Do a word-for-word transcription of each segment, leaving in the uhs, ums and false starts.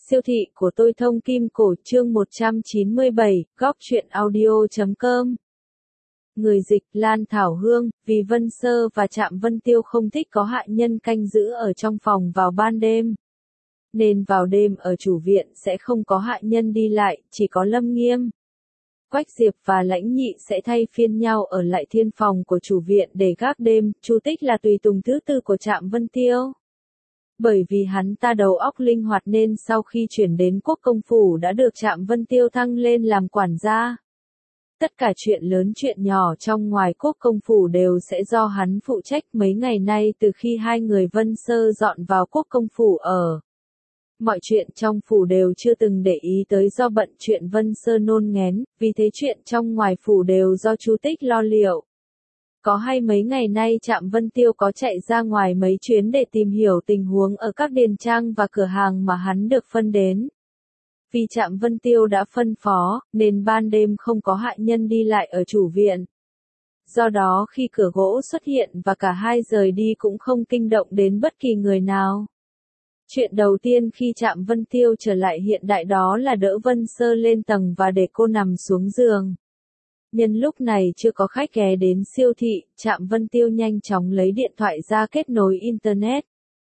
Siêu thị của tôi thông kim cổ chương một trăm chín mươi bảy, góc truyện audio chấm com. Người dịch Lan Thảo Hương, vì Vân Sơ và Trạm Vân Tiêu không thích có hạ nhân canh giữ ở trong phòng vào ban đêm. Nên vào đêm ở chủ viện sẽ không có hạ nhân đi lại, chỉ có Lâm Nghiêm. Quách Diệp và Lãnh Nhị sẽ thay phiên nhau ở lại thiên phòng của chủ viện để gác đêm, Chu Tích là tùy tùng thứ tư của Trạm Vân Tiêu. Bởi vì hắn ta đầu óc linh hoạt nên sau khi chuyển đến Quốc Công Phủ đã được Trạm Vân Tiêu thăng lên làm quản gia. Tất cả chuyện lớn chuyện nhỏ trong ngoài Quốc Công Phủ đều sẽ do hắn phụ trách. Mấy ngày nay từ khi hai người Vân Sơ dọn vào Quốc Công Phủ ở. Mọi chuyện trong phủ đều chưa từng để ý tới do bận chuyện Vân Sơ nôn nghén, vì thế chuyện trong ngoài phủ đều do Chu Tích lo liệu. Có hay mấy ngày nay Trạm Vân Tiêu có chạy ra ngoài mấy chuyến để tìm hiểu tình huống ở các điền trang và cửa hàng mà hắn được phân đến. Vì Trạm Vân Tiêu đã phân phó, nên ban đêm không có hạ nhân đi lại ở chủ viện. Do đó khi cửa gỗ xuất hiện và cả hai rời đi cũng không kinh động đến bất kỳ người nào. Chuyện đầu tiên khi Trạm Vân Tiêu trở lại hiện đại đó là đỡ Vân Sơ lên tầng và để cô nằm xuống giường. Nhân lúc này chưa có khách ghé đến siêu thị, Trạm Vân Tiêu nhanh chóng lấy điện thoại ra kết nối Internet.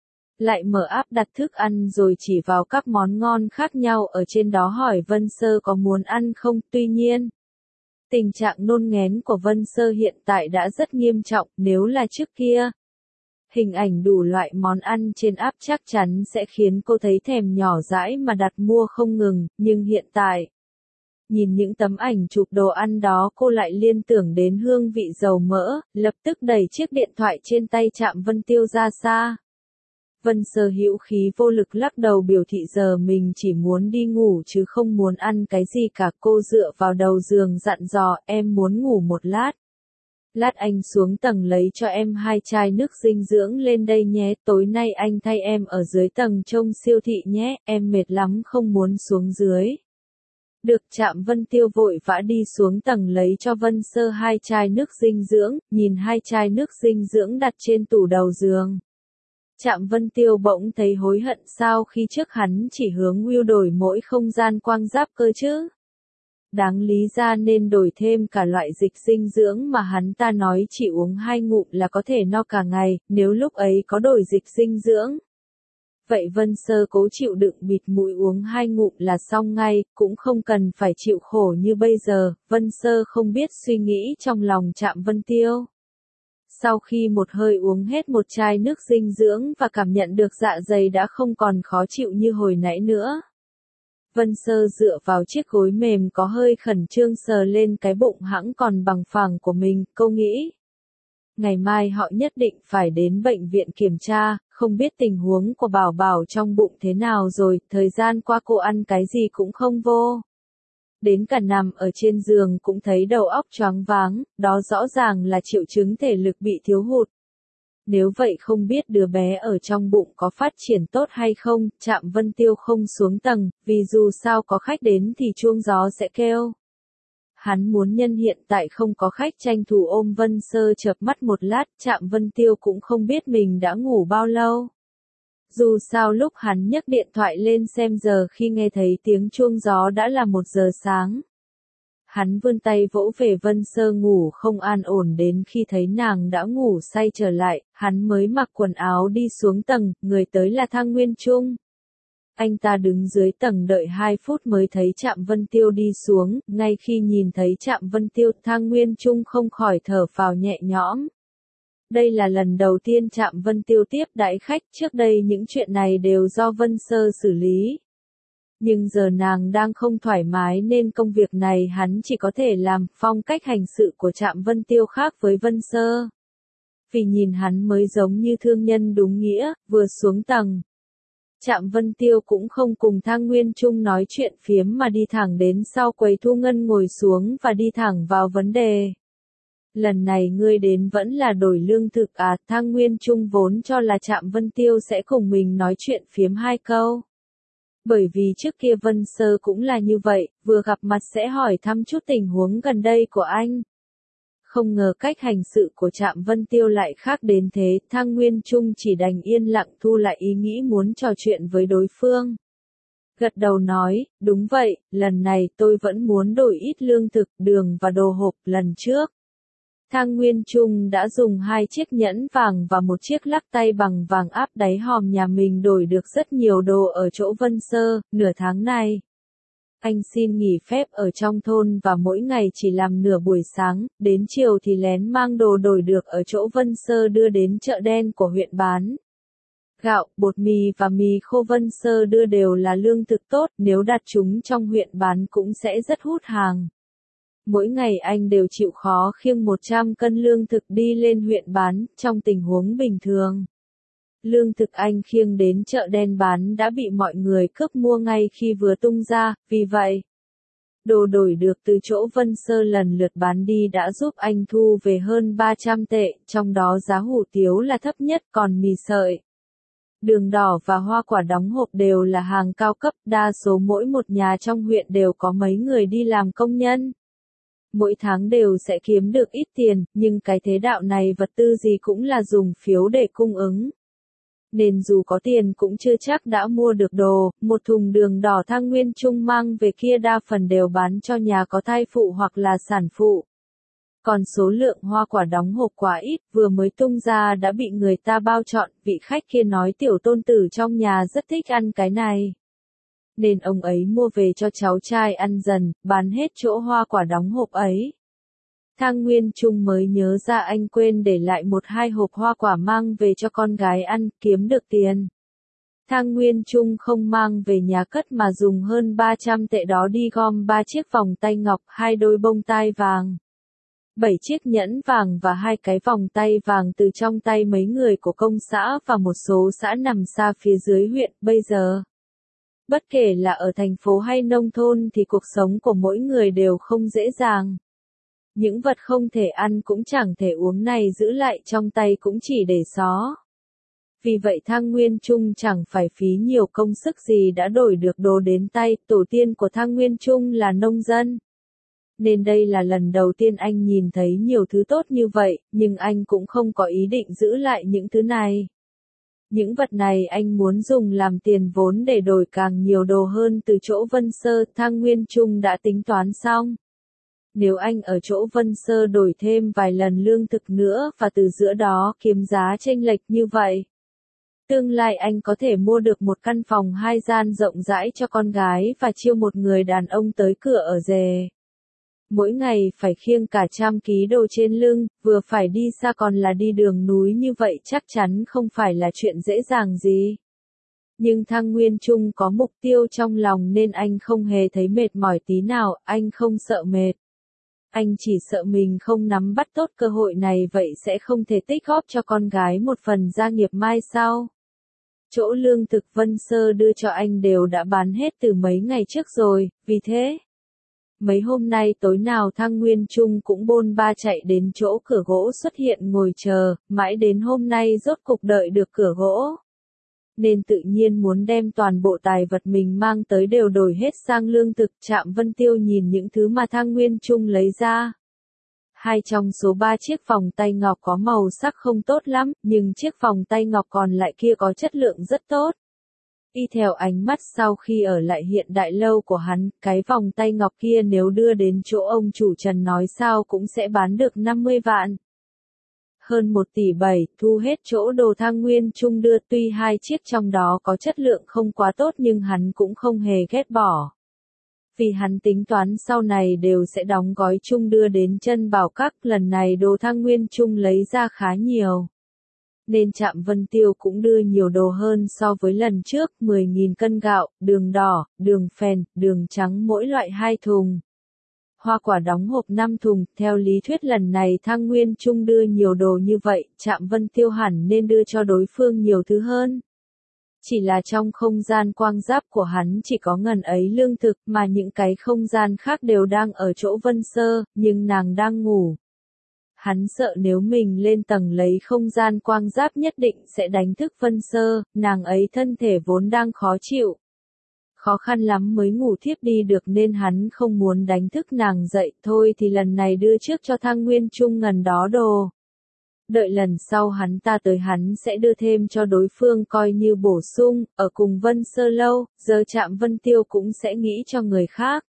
Lại mở app đặt thức ăn rồi chỉ vào các món ngon khác nhau ở trên đó hỏi Vân Sơ có muốn ăn không. Tuy nhiên, tình trạng nôn nghén của Vân Sơ hiện tại đã rất nghiêm trọng, nếu là trước kia. Hình ảnh đủ loại món ăn trên app chắc chắn sẽ khiến cô thấy thèm nhỏ dãi mà đặt mua không ngừng, nhưng hiện tại, nhìn những tấm ảnh chụp đồ ăn đó cô lại liên tưởng đến hương vị dầu mỡ, lập tức đẩy chiếc điện thoại trên tay Trạm Vân Tiêu ra xa. Vân Sơ hữu khí vô lực lắc đầu biểu thị giờ mình chỉ muốn đi ngủ chứ không muốn ăn cái gì cả. Cô dựa vào đầu giường dặn dò, em muốn ngủ một lát. Lát anh xuống tầng lấy cho em hai chai nước dinh dưỡng lên đây nhé, tối nay anh thay em ở dưới tầng trông siêu thị nhé, em mệt lắm không muốn xuống dưới. Được. Trạm Vân Tiêu vội vã đi xuống tầng lấy cho Vân Sơ hai chai nước dinh dưỡng, nhìn hai chai nước dinh dưỡng đặt trên tủ đầu giường. Trạm Vân Tiêu bỗng thấy hối hận sao khi trước hắn chỉ hướng Will đổi mỗi không gian quang giáp cơ chứ. Đáng lý ra nên đổi thêm cả loại dịch dinh dưỡng mà hắn ta nói chỉ uống hai ngụm là có thể no cả ngày, nếu lúc ấy có đổi dịch dinh dưỡng. Vậy Vân Sơ cố chịu đựng bịt mũi uống hai ngụm là xong ngay, cũng không cần phải chịu khổ như bây giờ. Vân Sơ không biết suy nghĩ trong lòng Trạm Vân Tiêu. Sau khi một hơi uống hết một chai nước dinh dưỡng và cảm nhận được dạ dày đã không còn khó chịu như hồi nãy nữa. Vân Sơ dựa vào chiếc gối mềm có hơi khẩn trương sờ lên cái bụng hẵng còn bằng phẳng của mình, cô nghĩ. Ngày mai họ nhất định phải đến bệnh viện kiểm tra, không biết tình huống của Bảo Bảo trong bụng thế nào rồi, thời gian qua cô ăn cái gì cũng không vô. Đến cả nằm ở trên giường cũng thấy đầu óc choáng váng, đó rõ ràng là triệu chứng thể lực bị thiếu hụt. Nếu vậy không biết đứa bé ở trong bụng có phát triển tốt hay không. Trạm Vân Tiêu không xuống tầng, vì dù sao có khách đến thì chuông gió sẽ kêu. Hắn muốn nhân hiện tại không có khách tranh thủ ôm Vân Sơ chợp mắt một lát. Trạm Vân Tiêu cũng không biết mình đã ngủ bao lâu. Dù sao lúc hắn nhấc điện thoại lên xem giờ khi nghe thấy tiếng chuông gió đã là một giờ sáng. Hắn vươn tay vỗ về Vân Sơ ngủ không an ổn đến khi thấy nàng đã ngủ say trở lại, hắn mới mặc quần áo đi xuống tầng, người tới là Thang Nguyên Trung. Anh ta đứng dưới tầng đợi hai phút mới thấy Trạm Vân Tiêu đi xuống, ngay khi nhìn thấy Trạm Vân Tiêu, Thang Nguyên Trung không khỏi thở phào nhẹ nhõm. Đây là lần đầu tiên Trạm Vân Tiêu tiếp đãi khách, trước đây những chuyện này đều do Vân Sơ xử lý. Nhưng giờ nàng đang không thoải mái nên công việc này hắn chỉ có thể làm. Phong cách hành sự của Trạm Vân Tiêu khác với Vân Sơ. Vì nhìn hắn mới giống như thương nhân đúng nghĩa, vừa xuống tầng. Trạm Vân Tiêu cũng không cùng Thang Nguyên Trung nói chuyện phiếm mà đi thẳng đến sau quầy thu ngân ngồi xuống và đi thẳng vào vấn đề. Lần này ngươi đến vẫn là đổi lương thực à? Thang Nguyên Trung vốn cho là Trạm Vân Tiêu sẽ cùng mình nói chuyện phiếm hai câu. Bởi vì trước kia Vân Sơ cũng là như vậy, vừa gặp mặt sẽ hỏi thăm chút tình huống gần đây của anh. Không ngờ cách hành sự của Trạm Vân Tiêu lại khác đến thế, Thang Nguyên Trung chỉ đành yên lặng thu lại ý nghĩ muốn trò chuyện với đối phương. Gật đầu nói, đúng vậy, lần này tôi vẫn muốn đổi ít lương thực, đường và đồ hộp lần trước. Thang Nguyên Trung đã dùng hai chiếc nhẫn vàng và một chiếc lắc tay bằng vàng áp đáy hòm nhà mình đổi được rất nhiều đồ ở chỗ Vân Sơ, nửa tháng này. Anh xin nghỉ phép ở trong thôn và mỗi ngày chỉ làm nửa buổi sáng, đến chiều thì lén mang đồ đổi được ở chỗ Vân Sơ đưa đến chợ đen của huyện bán. Gạo, bột mì và mì khô Vân Sơ đưa đều là lương thực tốt, nếu đặt chúng trong huyện bán cũng sẽ rất hút hàng. Mỗi ngày anh đều chịu khó khiêng một trăm cân lương thực đi lên huyện bán, trong tình huống bình thường. Lương thực anh khiêng đến chợ đen bán đã bị mọi người cướp mua ngay khi vừa tung ra, vì vậy, đồ đổi được từ chỗ Vân Sơ lần lượt bán đi đã giúp anh thu về hơn ba trăm tệ, trong đó giá hủ tiếu là thấp nhất, còn mì sợi, đường đỏ và hoa quả đóng hộp đều là hàng cao cấp, đa số mỗi một nhà trong huyện đều có mấy người đi làm công nhân. Mỗi tháng đều sẽ kiếm được ít tiền, nhưng cái thế đạo này vật tư gì cũng là dùng phiếu để cung ứng. Nên dù có tiền cũng chưa chắc đã mua được đồ, một thùng đường đỏ Thang Nguyên Trung mang về kia đa phần đều bán cho nhà có thai phụ hoặc là sản phụ. Còn số lượng hoa quả đóng hộp quá ít, vừa mới tung ra đã bị người ta bao trọn, vị khách kia nói tiểu tôn tử trong nhà rất thích ăn cái này. Nên ông ấy mua về cho cháu trai ăn dần, bán hết chỗ hoa quả đóng hộp ấy. Thang Nguyên Trung mới nhớ ra anh quên để lại một hai hộp hoa quả mang về cho con gái ăn, kiếm được tiền. Thang Nguyên Trung không mang về nhà cất mà dùng hơn ba trăm tệ đó đi gom ba chiếc vòng tay ngọc, hai đôi bông tai vàng, bảy chiếc nhẫn vàng và hai cái vòng tay vàng từ trong tay mấy người của công xã và một số xã nằm xa phía dưới huyện. Bây giờ, bất kể là ở thành phố hay nông thôn thì cuộc sống của mỗi người đều không dễ dàng. Những vật không thể ăn cũng chẳng thể uống này giữ lại trong tay cũng chỉ để xó. Vì vậy Thang Nguyên Trung chẳng phải phí nhiều công sức gì đã đổi được đồ đến tay, tổ tiên của Thang Nguyên Trung là nông dân. Nên đây là lần đầu tiên anh nhìn thấy nhiều thứ tốt như vậy, nhưng anh cũng không có ý định giữ lại những thứ này. Những vật này anh muốn dùng làm tiền vốn để đổi càng nhiều đồ hơn từ chỗ Vân Sơ. Thang Nguyên Trung đã tính toán xong. Nếu anh ở chỗ Vân Sơ đổi thêm vài lần lương thực nữa và từ giữa đó kiếm giá chênh lệch như vậy, tương lai anh có thể mua được một căn phòng hai gian rộng rãi cho con gái và chiêu một người đàn ông tới cửa ở rể. Mỗi ngày phải khiêng cả trăm ký đồ trên lưng, vừa phải đi xa còn là đi đường núi như vậy chắc chắn không phải là chuyện dễ dàng gì. Nhưng Thang Nguyên Trung có mục tiêu trong lòng nên anh không hề thấy mệt mỏi tí nào, anh không sợ mệt. Anh chỉ sợ mình không nắm bắt tốt cơ hội này vậy sẽ không thể tích góp cho con gái một phần gia nghiệp mai sau. Chỗ lương thực Vân Sơ đưa cho anh đều đã bán hết từ mấy ngày trước rồi, vì thế, mấy hôm nay tối nào Thang Nguyên Trung cũng bôn ba chạy đến chỗ cửa gỗ xuất hiện ngồi chờ, mãi đến hôm nay rốt cục đợi được cửa gỗ. Nên tự nhiên muốn đem toàn bộ tài vật mình mang tới đều đổi hết sang lương thực. Trạm Vân Tiêu nhìn những thứ mà Thang Nguyên Trung lấy ra. Hai trong số ba chiếc vòng tay ngọc có màu sắc không tốt lắm, nhưng chiếc vòng tay ngọc còn lại kia có chất lượng rất tốt. Y theo ánh mắt sau khi ở lại hiện đại lâu của hắn, cái vòng tay ngọc kia nếu đưa đến chỗ ông chủ Trần nói sao cũng sẽ bán được năm mươi vạn. Hơn một tỷ bảy, thu hết chỗ đồ Thang Nguyên Trung đưa, tuy hai chiếc trong đó có chất lượng không quá tốt nhưng hắn cũng không hề ghét bỏ. Vì hắn tính toán sau này đều sẽ đóng gói chung đưa đến chân bảo các, lần này đồ Thang Nguyên Trung lấy ra khá nhiều. Nên Trạm Vân Tiêu cũng đưa nhiều đồ hơn so với lần trước, mười nghìn cân gạo, đường đỏ, đường phèn, đường trắng mỗi loại hai thùng. Hoa quả đóng hộp năm thùng, theo lý thuyết lần này Thang Nguyên Trung đưa nhiều đồ như vậy, Trạm Vân Tiêu hẳn nên đưa cho đối phương nhiều thứ hơn. Chỉ là trong không gian quang giáp của hắn chỉ có ngần ấy lương thực mà những cái không gian khác đều đang ở chỗ Vân Sơ, nhưng nàng đang ngủ. Hắn sợ nếu mình lên tầng lấy không gian quang giáp nhất định sẽ đánh thức Vân Sơ, nàng ấy thân thể vốn đang khó chịu. Khó khăn lắm mới ngủ thiếp đi được nên hắn không muốn đánh thức nàng dậy, thôi thì lần này đưa trước cho Thang Nguyên Trung ngần đó đồ. đợi lần sau hắn ta tới hắn sẽ đưa thêm cho đối phương coi như bổ sung, ở cùng Vân Sơ lâu, giờ Trạm Vân Tiêu cũng sẽ nghĩ cho người khác.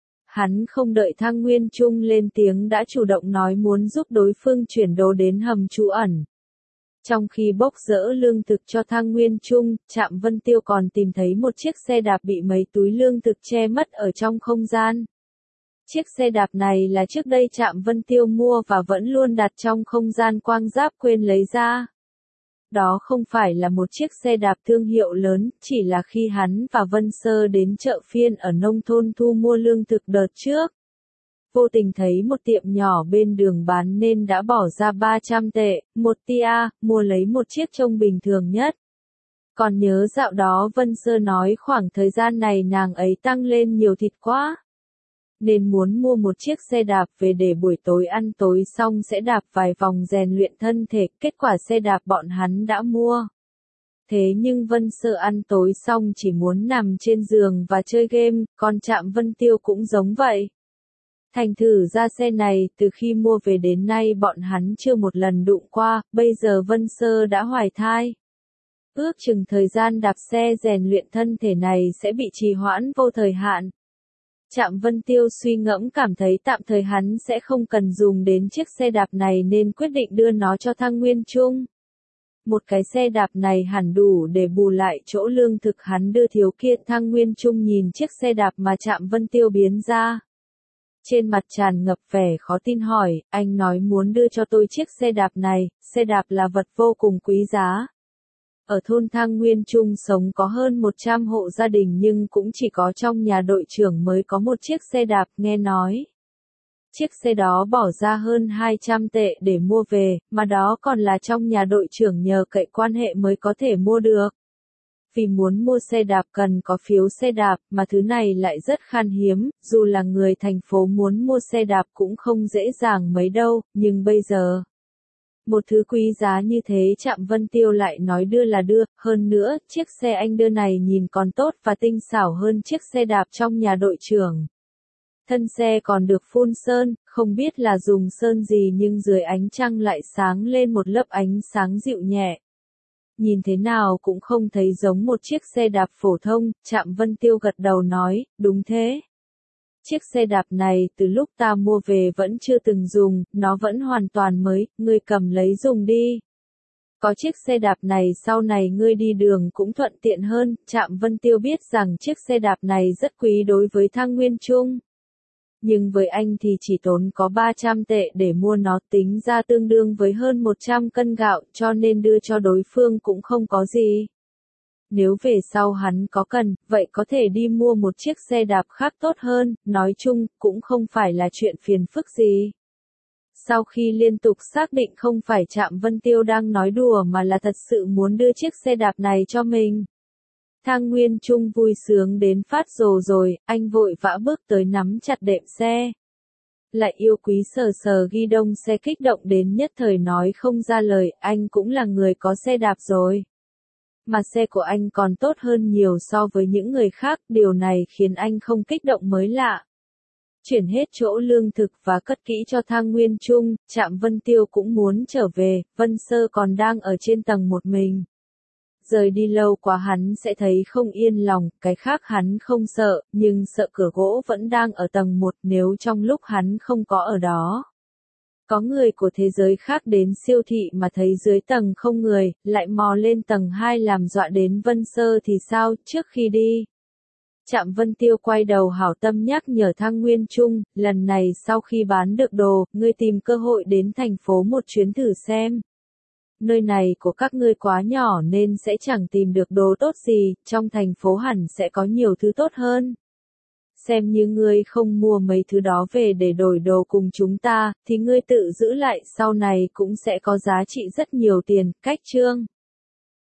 Hắn không đợi Thang Nguyên Trung lên tiếng đã chủ động nói muốn giúp đối phương chuyển đồ đến hầm trú ẩn. Trong khi bốc dỡ lương thực cho Thang Nguyên Trung, Trạm Vân Tiêu còn tìm thấy một chiếc xe đạp bị mấy túi lương thực che mất ở trong không gian. Chiếc xe đạp này là trước đây Trạm Vân Tiêu mua và vẫn luôn đặt trong không gian quang giáp quên lấy ra. Đó không phải là một chiếc xe đạp thương hiệu lớn, chỉ là khi hắn và Vân Sơ đến chợ phiên ở nông thôn thu mua lương thực đợt trước. Vô tình thấy một tiệm nhỏ bên đường bán nên đã bỏ ra ba trăm tệ, một tia, mua lấy một chiếc trông bình thường nhất. Còn nhớ dạo đó Vân Sơ nói khoảng thời gian này nàng ấy tăng lên nhiều thịt quá. Nên muốn mua một chiếc xe đạp về để buổi tối ăn tối xong sẽ đạp vài vòng rèn luyện thân thể, kết quả xe đạp bọn hắn đã mua. Thế nhưng Vân Sơ ăn tối xong chỉ muốn nằm trên giường và chơi game, còn Trạm Vân Tiêu cũng giống vậy. Thành thử ra xe này từ khi mua về đến nay bọn hắn chưa một lần đụng qua, bây giờ Vân Sơ đã hoài thai. Ước chừng thời gian đạp xe rèn luyện thân thể này sẽ bị trì hoãn vô thời hạn. Trạm Vân Tiêu suy ngẫm cảm thấy tạm thời hắn sẽ không cần dùng đến chiếc xe đạp này nên quyết định đưa nó cho Thang Nguyên Trung. Một cái xe đạp này hẳn đủ để bù lại chỗ lương thực hắn đưa thiếu kia. Thang Nguyên Trung nhìn chiếc xe đạp mà Trạm Vân Tiêu biến ra. Trên mặt tràn ngập vẻ khó tin hỏi, anh nói muốn đưa cho tôi chiếc xe đạp này, xe đạp là vật vô cùng quý giá. Ở thôn Thang Nguyên Trung sống có hơn một trăm hộ gia đình nhưng cũng chỉ có trong nhà đội trưởng mới có một chiếc xe đạp, nghe nói. Chiếc xe đó bỏ ra hơn hai trăm tệ để mua về, mà đó còn là trong nhà đội trưởng nhờ cậy quan hệ mới có thể mua được. Vì muốn mua xe đạp cần có phiếu xe đạp, mà thứ này lại rất khan hiếm, dù là người thành phố muốn mua xe đạp cũng không dễ dàng mấy đâu, nhưng bây giờ... Một thứ quý giá như thế Trạm Vân Tiêu lại nói đưa là đưa, hơn nữa, chiếc xe anh đưa này nhìn còn tốt và tinh xảo hơn chiếc xe đạp trong nhà đội trưởng. Thân xe còn được phun sơn, không biết là dùng sơn gì nhưng dưới ánh trăng lại sáng lên một lớp ánh sáng dịu nhẹ. Nhìn thế nào cũng không thấy giống một chiếc xe đạp phổ thông, Trạm Vân Tiêu gật đầu nói, đúng thế. Chiếc xe đạp này từ lúc ta mua về vẫn chưa từng dùng, nó vẫn hoàn toàn mới, ngươi cầm lấy dùng đi. Có chiếc xe đạp này sau này ngươi đi đường cũng thuận tiện hơn, Trạm Vân Tiêu biết rằng chiếc xe đạp này rất quý đối với Thang Nguyên Trung. Nhưng với anh thì chỉ tốn có ba trăm tệ để mua nó, tính ra tương đương với hơn một trăm cân gạo, cho nên đưa cho đối phương cũng không có gì. Nếu về sau hắn có cần, vậy có thể đi mua một chiếc xe đạp khác tốt hơn, nói chung, cũng không phải là chuyện phiền phức gì. Sau khi liên tục xác định không phải Trạm Vân Tiêu đang nói đùa mà là thật sự muốn đưa chiếc xe đạp này cho mình. Thang Nguyên Trung vui sướng đến phát rồ rồi, anh vội vã bước tới nắm chặt đệm xe. Lại yêu quý sờ sờ ghi đông xe kích động đến nhất thời nói không ra lời, anh cũng là người có xe đạp rồi. Mà xe của anh còn tốt hơn nhiều so với những người khác, điều này khiến anh không kích động mới lạ. Chuyển hết chỗ lương thực và cất kỹ cho Thang Nguyên Trung, Trạm Vân Tiêu cũng muốn trở về, Vân Sơ còn đang ở trên tầng một mình. Rời đi lâu quá hắn sẽ thấy không yên lòng, cái khác hắn không sợ, nhưng sợ cửa gỗ vẫn đang ở tầng một nếu trong lúc hắn không có ở đó. Có người của thế giới khác đến siêu thị mà thấy dưới tầng không người, lại mò lên tầng hai làm dọa đến Vân Sơ thì sao, trước khi đi. Trạm Vân Tiêu quay đầu hảo tâm nhắc nhở Thang Nguyên Trung, lần này sau khi bán được đồ, ngươi tìm cơ hội đến thành phố một chuyến thử xem. Nơi này của các ngươi quá nhỏ nên sẽ chẳng tìm được đồ tốt gì, trong thành phố hẳn sẽ có nhiều thứ tốt hơn. Xem như ngươi không mua mấy thứ đó về để đổi đồ cùng chúng ta, thì ngươi tự giữ lại sau này cũng sẽ có giá trị rất nhiều tiền, cách chương.